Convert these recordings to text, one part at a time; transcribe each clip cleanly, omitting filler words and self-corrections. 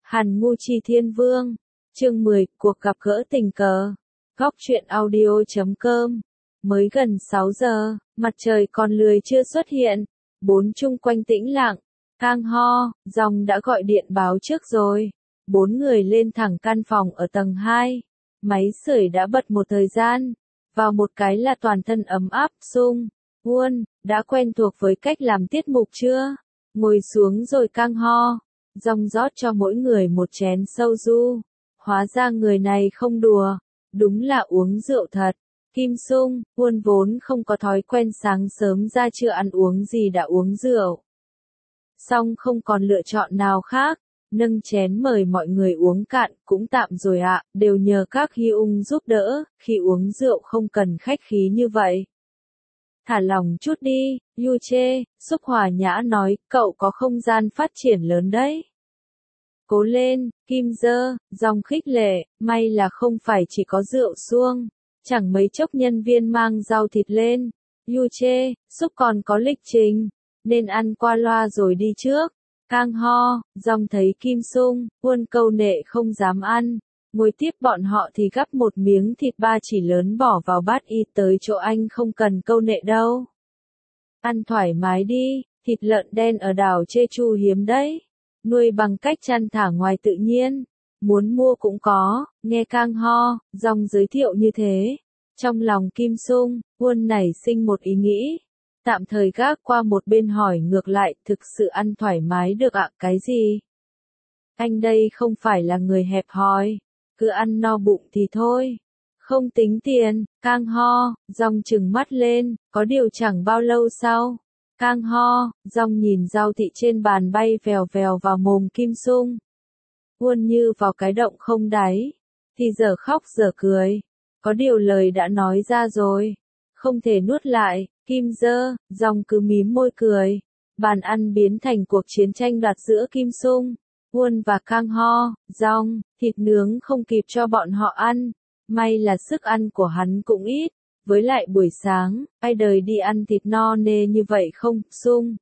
Hàn Ngu Chi Thiên Vương, chương 10, cuộc gặp gỡ tình cờ. Góc truyện audio.com. Mới gần 6 giờ, mặt trời còn lười chưa xuất hiện, bốn chung quanh tĩnh lặng. Kang Ho, Dòng đã gọi điện báo trước rồi. Bốn người lên thẳng căn phòng ở tầng 2. Máy sưởi đã bật một thời gian. Vào một cái là toàn thân ấm áp. Sung, Won, đã quen thuộc với cách làm tiết mục chưa? Ngồi xuống rồi Kang Ho, Dòng rót cho mỗi người một chén soju. Hóa ra người này không đùa, đúng là uống rượu thật. Kim Sung, Won vốn không có thói quen sáng sớm ra trưa ăn uống gì đã uống rượu. Song không còn lựa chọn nào khác, nâng chén mời mọi người uống cạn, cũng tạm rồi ạ, đều nhờ các Hyung giúp đỡ, khi uống rượu không cần khách khí như vậy. Thả lòng chút đi, Yu Chê, Xúc hòa nhã nói, cậu có không gian phát triển lớn đấy. Cố lên, Kim Dơ, Dòng khích lệ, may là không phải chỉ có rượu suông, chẳng mấy chốc nhân viên mang rau thịt lên. Yu Chê, Xúc còn có lịch trình, nên ăn qua loa rồi đi trước. Kang Ho, Dòng thấy Kim Sung, Won câu nệ không dám ăn. Ngồi tiếp bọn họ thì gắp một miếng thịt ba chỉ lớn bỏ vào bát y tới chỗ anh không cần câu nệ đâu. Ăn thoải mái đi, thịt lợn đen ở đảo Jeju hiếm đấy. Nuôi bằng cách chăn thả ngoài tự nhiên. Muốn mua cũng có, nghe Kang Ho, Dòng giới thiệu như thế. Trong lòng Kim Sung, Won nảy sinh một ý nghĩ. Tạm thời gác qua một bên hỏi ngược lại, thực sự ăn thoải mái được ạ, cái gì? Anh đây không phải là người hẹp hòi, cứ ăn no bụng thì thôi. Không tính tiền, Kang Ho, Dòng trừng mắt lên, có điều chẳng bao lâu sau. Kang Ho, Dòng nhìn rau thị trên bàn bay vèo vèo vào mồm Kim Sung. Won như vào cái động không đáy, thì giờ khóc giờ cười. Có điều lời đã nói ra rồi, không thể nuốt lại. Kim Dơ, Dòng cứ mím môi cười. Bàn ăn biến thành cuộc chiến tranh đoạt giữa Kim Sung, Won và Kang Ho, Dòng. Thịt nướng không kịp cho bọn họ ăn. May là sức ăn của hắn cũng ít. Với lại buổi sáng, ai đời đi ăn thịt no nê như vậy không, Sung?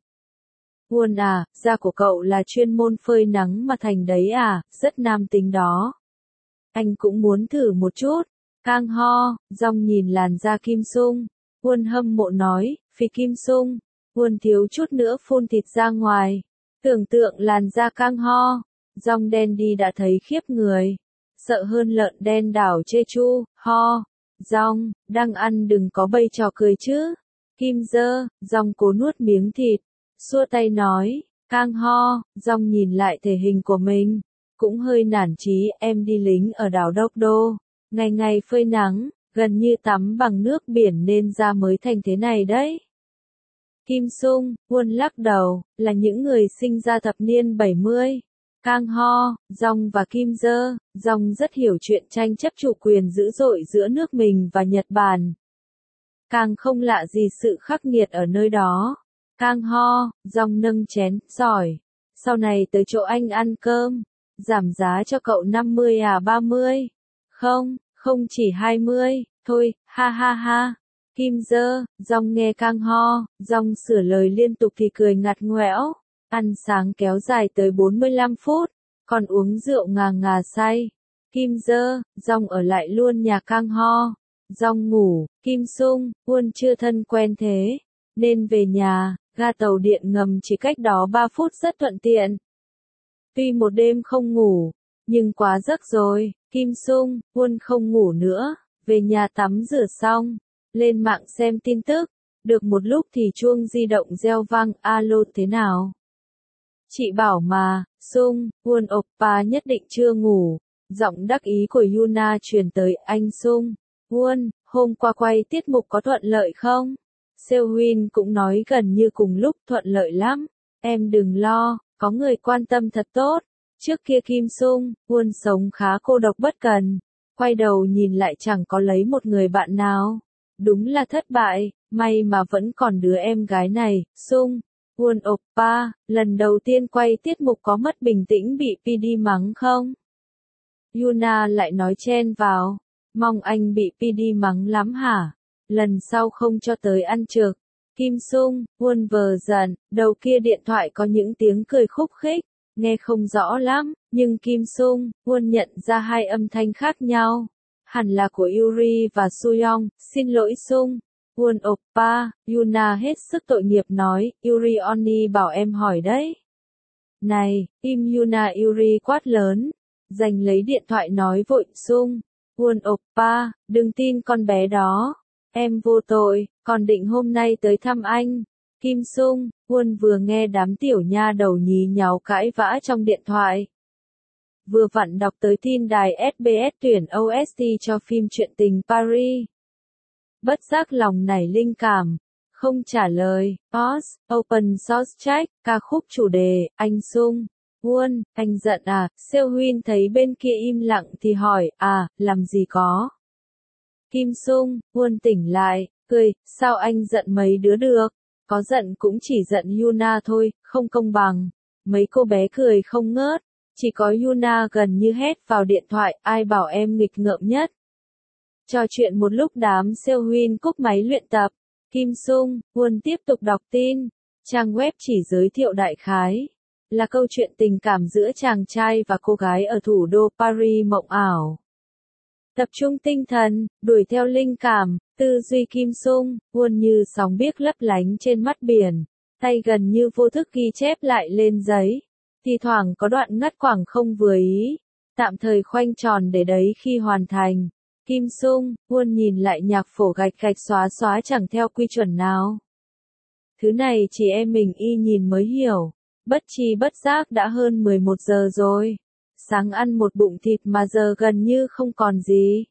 Won à, da của cậu là chuyên môn phơi nắng mà thành đấy à, rất nam tính đó. Anh cũng muốn thử một chút. Kang Ho, Dòng nhìn làn da Kim Sung. Won hâm mộ nói, phi Kim Sung. Won thiếu chút nữa phun thịt ra ngoài. Tưởng tượng làn da Kang Ho, Dòng đen đi đã thấy khiếp người. Sợ hơn lợn đen đảo Jeju. Ho, Dòng, đang ăn đừng có bày trò cười chứ. Kim Dơ, Dòng cố nuốt miếng thịt. Xua tay nói, Kang Ho, Dòng nhìn lại thể hình của mình. Cũng hơi nản chí, em đi lính ở đảo Đốc Đô. Ngày ngày phơi nắng, gần như tắm bằng nước biển nên da mới thành thế này đấy. Kim Sung, Won lắc đầu, là những người sinh ra thập niên 70. Kang Ho, Dòng và Kim Dơ, Dòng rất hiểu chuyện tranh chấp chủ quyền dữ dội giữa nước mình và Nhật Bản. Càng không lạ gì sự khắc nghiệt ở nơi đó. Kang Ho, Dòng nâng chén, giỏi. Sau này tới chỗ anh ăn cơm, giảm giá cho cậu 50 à 30? Không, không chỉ 20, thôi, ha ha ha. Kim Dơ, Dòng nghe Kang Ho, Dòng sửa lời liên tục thì cười ngặt ngoẽo. Ăn sáng kéo dài tới 45 phút, còn uống rượu ngà ngà say. Kim Dơ, Dòng ở lại luôn nhà Kang Ho. Dòng ngủ, Kim Sung, Won chưa thân quen thế, nên về nhà, ga tàu điện ngầm chỉ cách đó 3 phút rất thuận tiện. Tuy một đêm không ngủ, nhưng quá giấc rồi. Kim Sung, Won không ngủ nữa, về nhà tắm rửa xong, lên mạng xem tin tức. Được một lúc thì chuông di động reo vang, alo thế nào? Chị bảo mà, Sung, Won oppa nhất định chưa ngủ. Giọng đắc ý của Yuna truyền tới, anh Sung, Won, hôm qua quay tiết mục có thuận lợi không? Seo-Win cũng nói gần như cùng lúc, thuận lợi lắm. Em đừng lo, có người quan tâm thật tốt. Trước kia Kim Sung, Won sống khá cô độc bất cần. Quay đầu nhìn lại chẳng có lấy một người bạn nào. Đúng là thất bại, may mà vẫn còn đứa em gái này. Sung, Won oppa, lần đầu tiên quay tiết mục có mất bình tĩnh bị PD mắng không? Yuna lại nói chen vào, mong anh bị PD mắng lắm hả? Lần sau không cho tới ăn trực. Kim Sung, Won vờ giận, đầu kia điện thoại có những tiếng cười khúc khích. Nghe không rõ lắm, nhưng Kim Sung Won nhận ra hai âm thanh khác nhau. Hẳn là của Yuri và Suyong, xin lỗi Sung. Won oppa, Yuna hết sức tội nghiệp nói, Yuri Oni bảo em hỏi đấy. Này, im Yuna Yuri quát lớn. Giành lấy điện thoại nói vội, Sung. Won oppa, đừng tin con bé đó. Em vô tội, còn định hôm nay tới thăm anh. Kim Sung Won vừa nghe đám tiểu nha đầu nhí nháo cãi vã trong điện thoại. Vừa vặn đọc tới tin đài SBS tuyển OST cho phim Chuyện tình Paris. Bất giác lòng nảy linh cảm. Không trả lời. Pause, open source check, ca khúc chủ đề, anh Sung Won, anh giận à? Seo Huynh thấy bên kia im lặng thì hỏi, à, làm gì có. Kim Sung Won tỉnh lại, cười, sao anh giận mấy đứa được? Có giận cũng chỉ giận Yuna thôi, không công bằng. Mấy cô bé cười không ngớt, chỉ có Yuna gần như hét vào điện thoại, ai bảo em nghịch ngợm nhất. Trò chuyện một lúc đám Seo Huynh cúp máy luyện tập. Kim Sung Won tiếp tục đọc tin. Trang web chỉ giới thiệu đại khái. Là câu chuyện tình cảm giữa chàng trai và cô gái ở thủ đô Paris mộng ảo. Tập trung tinh thần, đuổi theo linh cảm, tư duy Kim Sung Won như sóng biếc lấp lánh trên mắt biển, tay gần như vô thức ghi chép lại lên giấy. Thì thoảng có đoạn ngắt quãng không vừa ý, tạm thời khoanh tròn để đấy khi hoàn thành. Kim Sung Won nhìn lại nhạc phổ gạch gạch xóa xóa chẳng theo quy chuẩn nào. Thứ này chỉ em mình y nhìn mới hiểu. Bất tri bất giác đã hơn 11 giờ rồi. Sáng ăn một bụng thịt mà giờ gần như không còn gì.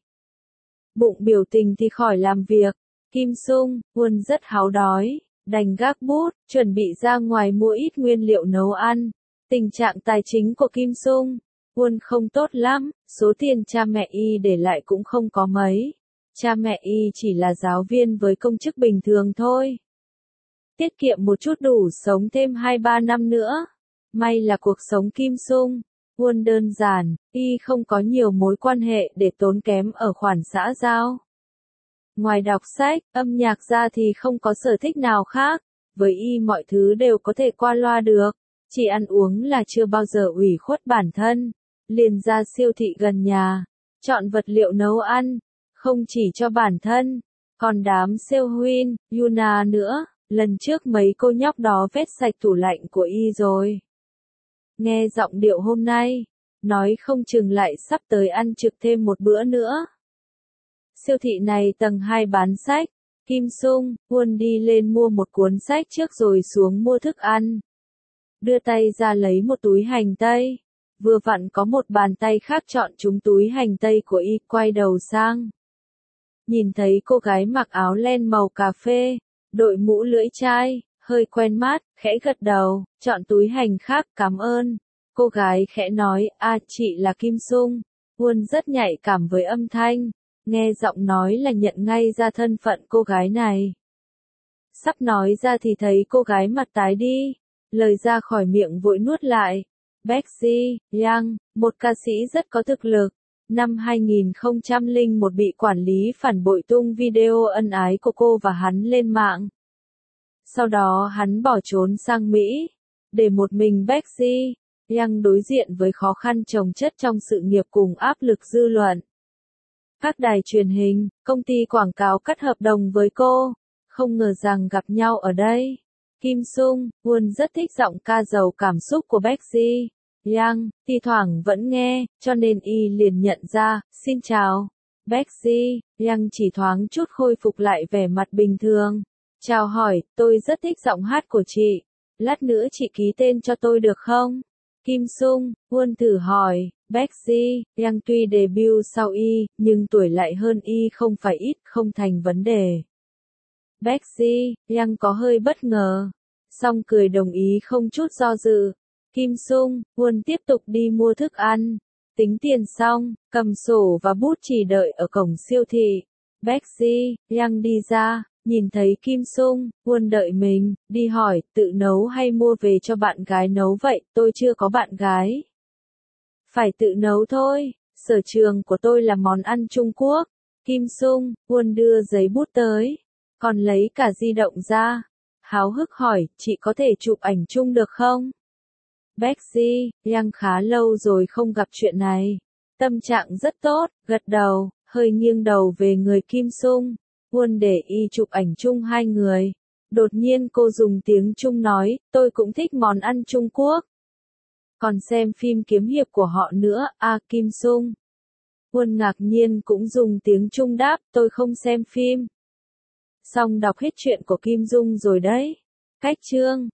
Bụng biểu tình thì khỏi làm việc. Kim Sung Won rất háo đói, đành gác bút, chuẩn bị ra ngoài mua ít nguyên liệu nấu ăn. Tình trạng tài chính của Kim Sung Won không tốt lắm, số tiền cha mẹ y để lại cũng không có mấy. Cha mẹ y chỉ là giáo viên với công chức bình thường thôi. Tiết kiệm một chút đủ sống thêm 2-3 năm nữa. May là cuộc sống Kim Sung Won đơn giản, y không có nhiều mối quan hệ để tốn kém ở khoản xã giao. Ngoài đọc sách, âm nhạc ra thì không có sở thích nào khác, với y mọi thứ đều có thể qua loa được, chỉ ăn uống là chưa bao giờ ủy khuất bản thân. Liền ra siêu thị gần nhà, chọn vật liệu nấu ăn, không chỉ cho bản thân, còn đám Seo Huynh, Yuna nữa. Lần trước mấy cô nhóc đó vét sạch tủ lạnh của y rồi. Nghe giọng điệu hôm nay, nói không chừng lại sắp tới ăn trực thêm một bữa nữa. Siêu thị này tầng 2 bán sách. Kim Sung Won đi lên mua một cuốn sách trước rồi xuống mua thức ăn. Đưa tay ra lấy một túi hành tây. Vừa vặn có một bàn tay khác chọn trúng túi hành tây của y, quay đầu sang. Nhìn thấy cô gái mặc áo len màu cà phê, đội mũ lưỡi chai, hơi quen mắt, khẽ gật đầu, chọn túi hành khác, cảm ơn. Cô gái khẽ nói, chị là Kim Sung. Won rất nhạy cảm với âm thanh, nghe giọng nói là nhận ngay ra thân phận cô gái này. Sắp nói ra thì thấy cô gái mặt tái đi, lời ra khỏi miệng vội nuốt lại. Baekje Young, một ca sĩ rất có thực lực. Năm 2001 bị quản lý phản bội tung video ân ái của cô và hắn lên mạng. Sau đó hắn bỏ trốn sang Mỹ, để một mình Baekje Young đối diện với khó khăn chồng chất trong sự nghiệp cùng áp lực dư luận. Các đài truyền hình, công ty quảng cáo cắt hợp đồng với cô, không ngờ rằng gặp nhau ở đây. Kim Sung Won rất thích giọng ca giàu cảm xúc của Baekje Young, thi thoảng vẫn nghe, cho nên y liền nhận ra, xin chào. Baekje Young chỉ thoáng chút khôi phục lại vẻ mặt bình thường. Chào hỏi, tôi rất thích giọng hát của chị. Lát nữa chị ký tên cho tôi được không? Kim Sung Won thử hỏi. Baekje Young tuy debut sau y, nhưng tuổi lại hơn y không phải ít, không thành vấn đề. Baekje Young có hơi bất ngờ, song cười đồng ý không chút do dự. Kim Sung Won tiếp tục đi mua thức ăn, tính tiền xong, cầm sổ và bút chỉ đợi ở cổng siêu thị. Baekje Young đi ra, nhìn thấy Kim Sung Won đợi mình, đi hỏi, tự nấu hay mua về cho bạn gái nấu vậy, tôi chưa có bạn gái. Phải tự nấu thôi, sở trường của tôi là món ăn Trung Quốc. Kim Sung Won đưa giấy bút tới, còn lấy cả di động ra. Háo hức hỏi, chị có thể chụp ảnh chung được không? Bexy, Yang khá lâu rồi không gặp chuyện này. Tâm trạng rất tốt, gật đầu, hơi nghiêng đầu về người Kim Sung. Won để y chụp ảnh chung hai người. Đột nhiên cô dùng tiếng Trung nói, tôi cũng thích món ăn Trung Quốc. Còn xem phim kiếm hiệp của họ nữa, Kim Sung. Won ngạc nhiên cũng dùng tiếng Trung đáp, tôi không xem phim. Xong đọc hết chuyện của Kim Dung rồi đấy. Cách chương